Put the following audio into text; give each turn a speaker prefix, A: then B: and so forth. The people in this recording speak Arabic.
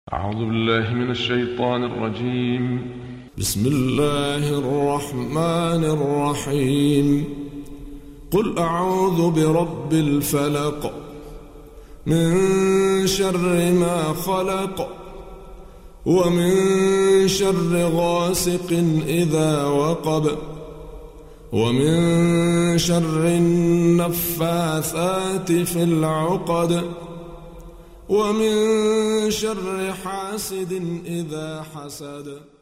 A: أعوذ بالله من الشيطان الرجيم.
B: بسم الله الرحمن الرحيم. قل أعوذ برب الفلق من شر ما خلق ومن شر غاسق إذا وقب ومن شر النفاثات في العقد ومن شر حاسد إذا حسد.